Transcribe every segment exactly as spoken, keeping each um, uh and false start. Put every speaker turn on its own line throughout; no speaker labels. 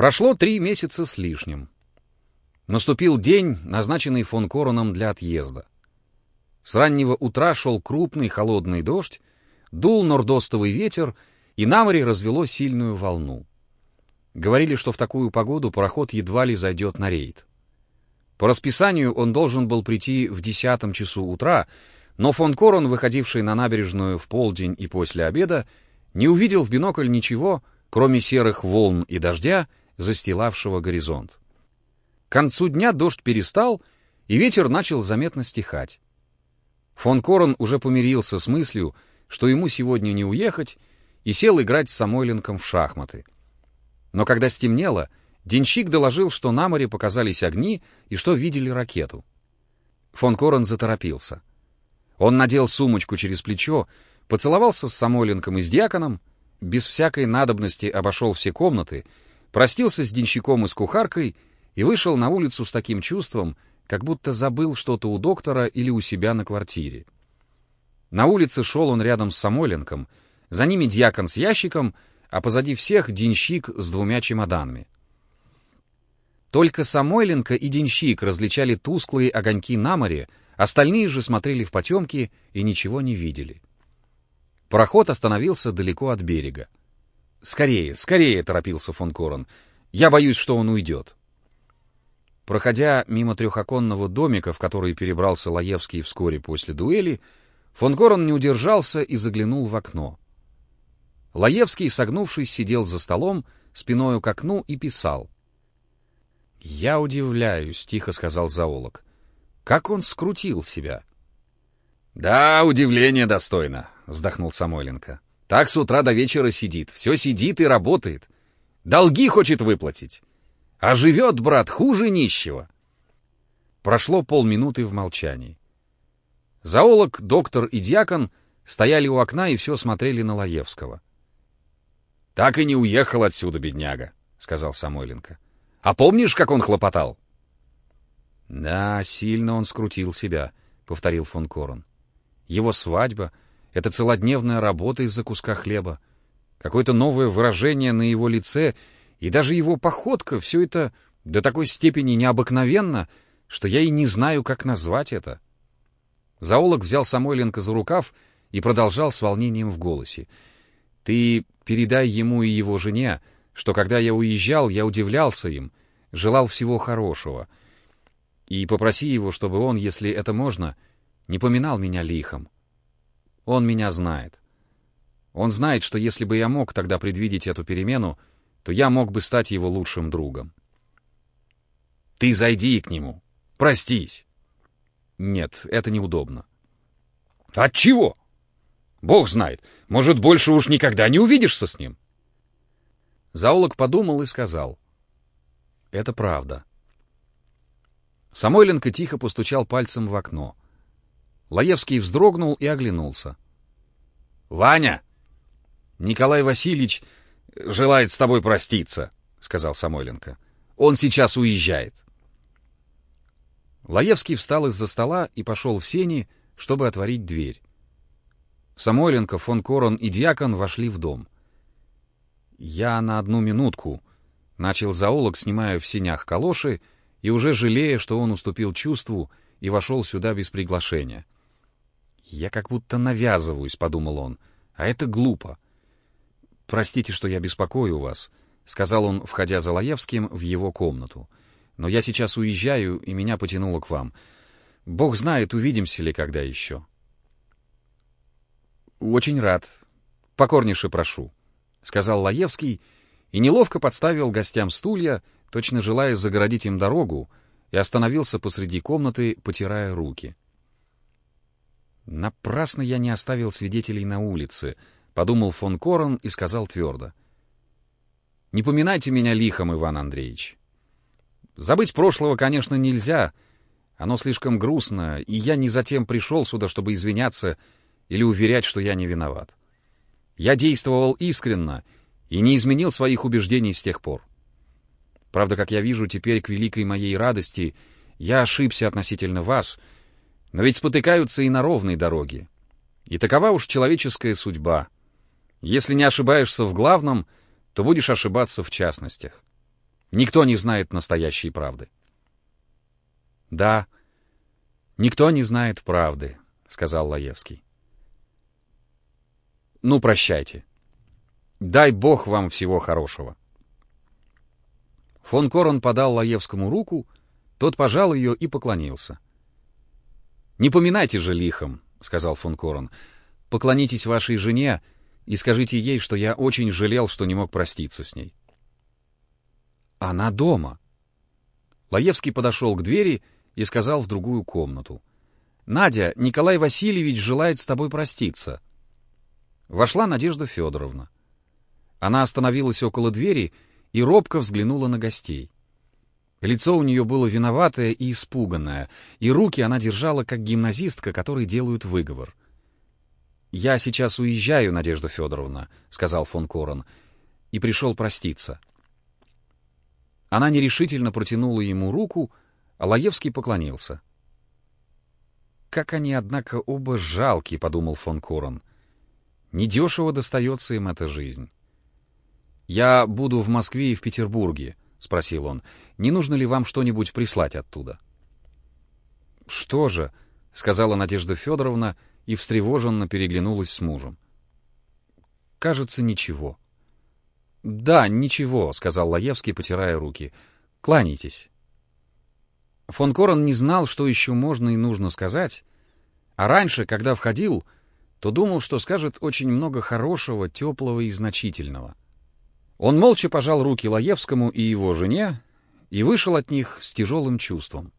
Прошло три месяца с лишним. Наступил день, назначенный фон Короном для отъезда. С раннего утра шел крупный холодный дождь, дул нордостовый ветер, и на море развело сильную волну. Говорили, что в такую погоду пароход едва ли зайдет на рейд. По расписанию он должен был прийти в десятом часу утра, но фон Корон, выходивший на набережную в полдень и после обеда, не увидел в бинокль ничего, кроме серых волн и дождя, застилавшего горизонт. К концу дня дождь перестал, и ветер начал заметно стихать. Фон Корон уже помирился с мыслью, что ему сегодня не уехать, и сел играть с Самойленком в шахматы. Но когда стемнело, денщик доложил, что на море показались огни и что видели ракету. Фон Корон заторопился. Он надел сумочку через плечо, поцеловался с Самойленком и с дьяконом, без всякой надобности обошел все комнаты, простился с денщиком и с кухаркой и вышел на улицу с таким чувством, как будто забыл что-то у доктора или у себя на квартире. На улице шел он рядом с Самойленком, за ними дьякон с ящиком, а позади всех денщик с двумя чемоданами. Только Самойленко и денщик различали тусклые огоньки на море, остальные же смотрели в потемки и ничего не видели. Пароход остановился далеко от берега. «Скорее, скорее!» — торопился фон Корон. «Я боюсь, что он уйдет». Проходя мимо трехоконного домика, в который перебрался Лаевский вскоре после дуэли, фон Корон не удержался и заглянул в окно. Лаевский, согнувшись, сидел за столом, спиною к окну и писал. «Я удивляюсь», — тихо сказал зоолог. «Как он скрутил себя?» «Да, удивление достойно», — вздохнул Самойленко. «Так с утра до вечера сидит, все сидит и работает. Долги хочет выплатить. А живет, брат, хуже нищего». Прошло полминуты в молчании. Зоолог, доктор и дьякон стояли у окна и все смотрели на Лаевского. «Так и не уехал отсюда, бедняга», — сказал Самойленко. «А помнишь, как он хлопотал?» «Да, сильно он скрутил себя», — повторил фон Корон. «Его свадьба — это целодневная работа из-за куска хлеба, какое-то новое выражение на его лице, и даже его походка — все это до такой степени необыкновенно, что я и не знаю, как назвать это». Зоолог взял Самойленко за рукав и продолжал с волнением в голосе. «Ты передай ему и его жене, что когда я уезжал, я удивлялся им, желал всего хорошего. И попроси его, чтобы он, если это можно, не поминал меня лихом. Он меня знает. Он знает, что если бы я мог тогда предвидеть эту перемену, то я мог бы стать его лучшим другом. Ты зайди к нему, простись». «Нет, это неудобно». «Отчего? Бог знает, может, больше уж никогда не увидишься с ним». Зоолог подумал и сказал. «Это правда». Самойленко тихо постучал пальцем в окно. Лаевский вздрогнул и оглянулся. «Ваня! Николай Васильевич желает с тобой проститься», — сказал Самойленко. «Он сейчас уезжает». Лаевский встал из-за стола и пошел в сени, чтобы отворить дверь. Самойленко, фон Корон и дьякон вошли в дом. «Я на одну минутку», — начал зоолог, снимая в сенях калоши, и уже жалея, что он уступил чувству и вошел сюда без приглашения. «Я как будто навязываюсь», — подумал он, — «а это глупо». «Простите, что я беспокою вас», — сказал он, входя за Лаевским в его комнату. «Но я сейчас уезжаю, и меня потянуло к вам. Бог знает, увидимся ли когда еще». «Очень рад. Покорнейше прошу», — сказал Лаевский, и неловко подставил гостям стулья, точно желая загородить им дорогу, и остановился посреди комнаты, потирая руки. «Напрасно я не оставил свидетелей на улице», — подумал фон Корон и сказал твердо. «Не поминайте меня лихом, Иван Андреевич. Забыть прошлого, конечно, нельзя, оно слишком грустно, и я не затем пришел сюда, чтобы извиняться или уверять, что я не виноват. Я действовал искренно и не изменил своих убеждений с тех пор. Правда, как я вижу теперь, к великой моей радости, я ошибся относительно вас, но ведь спотыкаются и на ровной дороге. И такова уж человеческая судьба. Если не ошибаешься в главном, то будешь ошибаться в частностях. Никто не знает настоящей правды. Да, никто не знает правды, сказал Лаевский. Ну, прощайте. Дай Бог вам всего хорошего. Фон Корен подал Лаевскому руку, тот пожал ее и поклонился. «Не поминайте же лихом», — сказал фон Корен. «Поклонитесь вашей жене и скажите ей, что я очень жалел, что не мог проститься с ней». «Она дома». Лаевский подошел к двери и сказал в другую комнату. «Надя, Николай Васильевич желает с тобой проститься». Вошла Надежда Федоровна. Она остановилась около двери и робко взглянула на гостей. Лицо у нее было виноватое и испуганное, и руки она держала, как гимназистка, которой делают выговор. «Я сейчас уезжаю, Надежда Федоровна», — сказал фон Корен, — «и пришел проститься». Она нерешительно протянула ему руку, а Лаевский поклонился. «Как они, однако, оба жалки», — подумал фон Корен. «Недешево достается им эта жизнь». «Я буду в Москве и в Петербурге», — спросил он. «Не нужно ли вам что-нибудь прислать оттуда?» «Что же?» — сказала Надежда Федоровна и встревоженно переглянулась с мужем. «Кажется, ничего». «Да, ничего», — сказал Лаевский, потирая руки. «Кланяйтесь». Фон Корен не знал, что еще можно и нужно сказать, а раньше, когда входил, то думал, что скажет очень много хорошего, теплого и значительного. Он молча пожал руки Лаевскому и его жене и вышел от них с тяжелым чувством.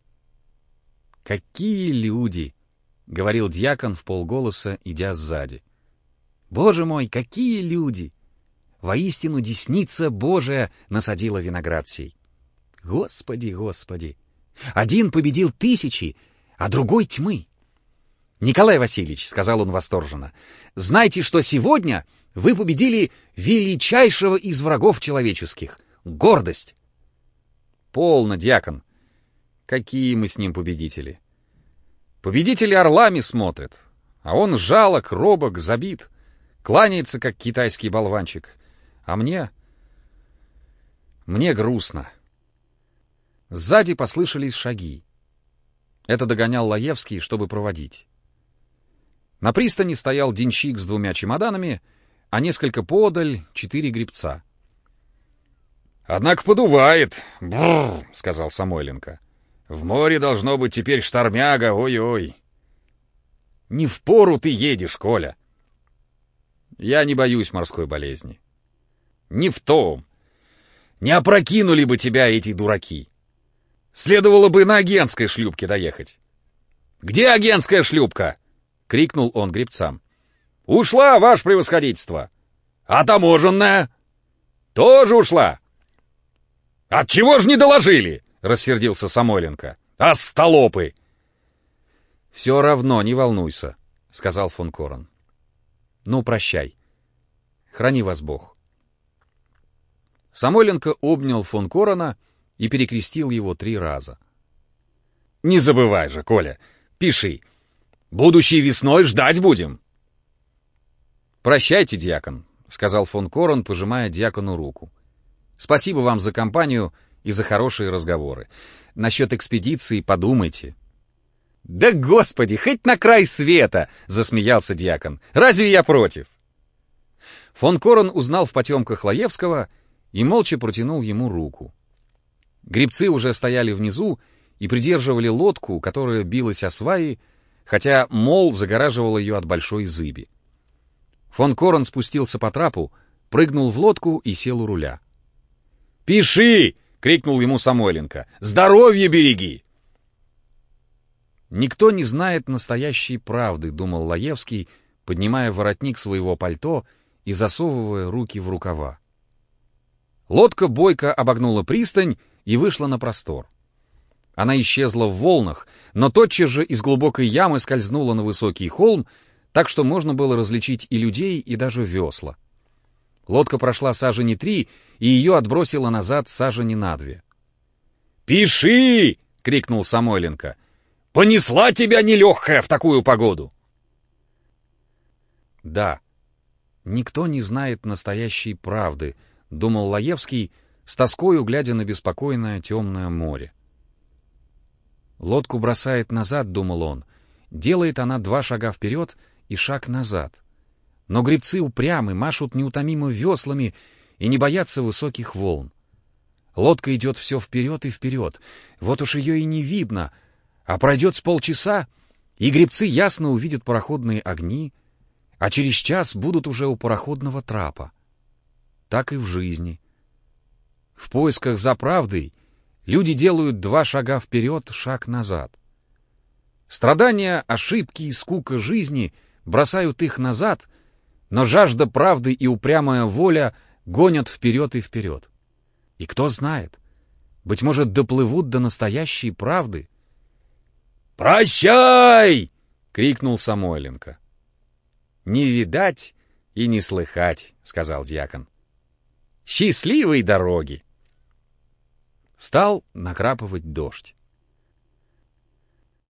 «Какие люди!» — говорил дьякон вполголоса, идя сзади. «Боже мой, какие люди! Воистину десница Божия насадила виноград сей! Господи, Господи! Один победил тысячи, а другой тьмы! Николай Васильевич, — сказал он восторженно, — знайте, что сегодня вы победили величайшего из врагов человеческих — гордость. Полно, дьякон. Какие мы с ним победители? Победители орлами смотрят, а он жалок, робок, забит, кланяется, как китайский болванчик. А мне... мне грустно. Сзади послышались шаги. Это догонял Лаевский, чтобы проводить. На пристани стоял денщик с двумя чемоданами, а несколько поодаль — четыре гребца. — Однако подувает, — бррр, — сказал Самойленко. — В море должно быть теперь штормяга, ой-ой. — Не впору ты едешь, Коля. — Я не боюсь морской болезни. — Не в том. Не опрокинули бы тебя эти дураки. Следовало бы на агентской шлюпке доехать. — Где агентская шлюпка? — крикнул он гребцам. — Ушла, ваше превосходительство. — А таможенная? — Тоже ушла. — Отчего ж не доложили? — рассердился Самойленко. — Остолопы! — Все равно, не волнуйся, — сказал фон Корен. — Ну, прощай. Храни вас Бог. Самойленко обнял фон Корена и перекрестил его три раза. — Не забывай же, Коля, пиши. Будущей весной ждать будем. — Прощайте, дьякон, — сказал фон Корен, пожимая дьякону руку. — Спасибо вам за компанию и за хорошие разговоры. Насчет экспедиции подумайте. — Да, Господи, хоть на край света! — засмеялся дьякон. — Разве я против? Фон Корен узнал в потемках Лаевского и молча протянул ему руку. Гребцы уже стояли внизу и придерживали лодку, которая билась о сваи, хотя мол загораживал ее от большой зыби. Фон Корен спустился по трапу, прыгнул в лодку и сел у руля. «Пиши!» — крикнул ему Самойленко. «Здоровье береги!» «Никто не знает настоящей правды», — думал Лаевский, поднимая воротник своего пальто и засовывая руки в рукава. Лодка бойко обогнула пристань и вышла на простор. Она исчезла в волнах, но тотчас же из глубокой ямы скользнула на высокий холм, так что можно было различить и людей, и даже весла. Лодка прошла сажени три, и ее отбросило назад сажени на две. «Пиши!» — крикнул Самойленко. «Понесла тебя нелегкая в такую погоду!» «Да, никто не знает настоящей правды», — думал Лаевский, с тоскою глядя на беспокойное темное море. Лодку бросает назад, думал он. Делает она два шага вперед и шаг назад. Но гребцы упрямы, машут неутомимо веслами и не боятся высоких волн. Лодка идет все вперед и вперед. Вот уж ее и не видно. А пройдет с полчаса, и гребцы ясно увидят пароходные огни, а через час будут уже у пароходного трапа. Так и в жизни. В поисках за правдой люди делают два шага вперед, шаг назад. Страдания, ошибки и скука жизни бросают их назад, но жажда правды и упрямая воля гонят вперед и вперед. И кто знает, быть может, доплывут до настоящей правды. «Прощай!» — крикнул Самойленко. «Не видать и не слыхать», — сказал дьякон. «Счастливой дороги!» Стал накрапывать дождь.